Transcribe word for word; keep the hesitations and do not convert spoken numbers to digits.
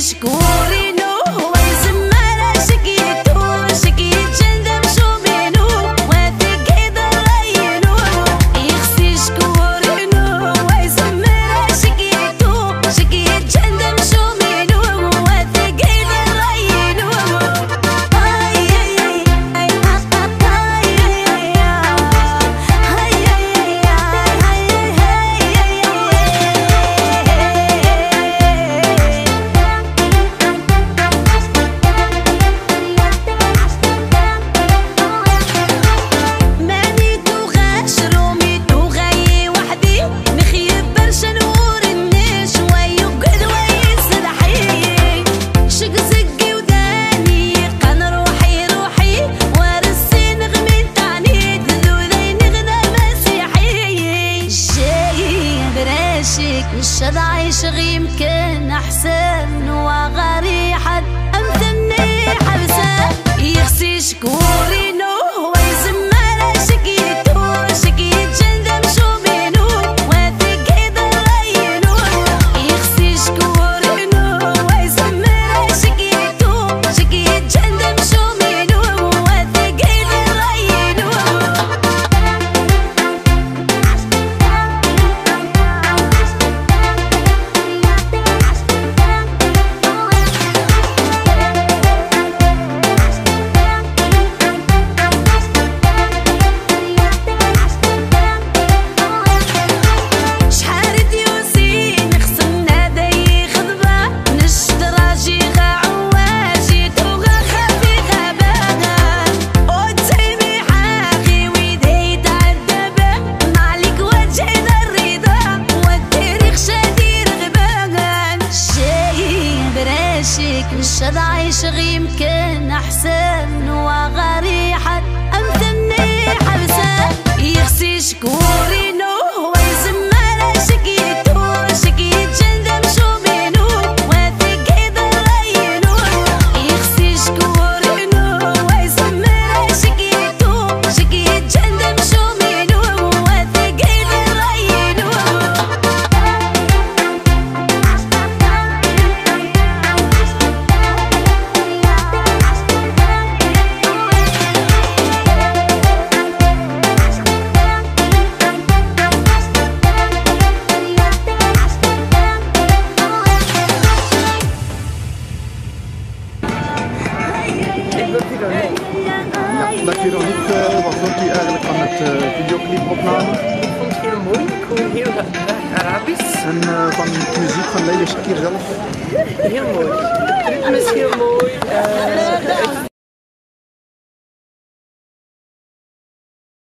شكورينو ويزمر شكيتو شكيت جندم شو بينو واثق يقدر رينو يخسي شكورينو ويزمر شكيتو شكيت جندم شو بينو واثق يقدر رينو هاي هاي هاي مش عايش يمكن احسن وغري حد امتني حبسه يخسي شكورينو ويزمر شكيتو شكيت جندم شو بينو واثق يقدر رينو يخسي شكورينو ويزمر شكيتو شكيت جندم شو بينو واثق يقدر رينو مش عايش يمكن احسن وغري حد امتني حبسه يخسي شكورينو ويزمر شكيتو شكيت جندم شو بينو واثق يقدر رينو يخسي شكورينو ويزمر شكيتو شكيت جندم شو بينو واثق يقدر رينو Dag Veronique, wat vond je eigenlijk van het uh, videoclipopname? Ik vond het heel mooi, ik hoor heel graag Arabisch. En uh, van de muziek van Leila Shakir zelf? Heel mooi. Het ritme is heel mooi, uh,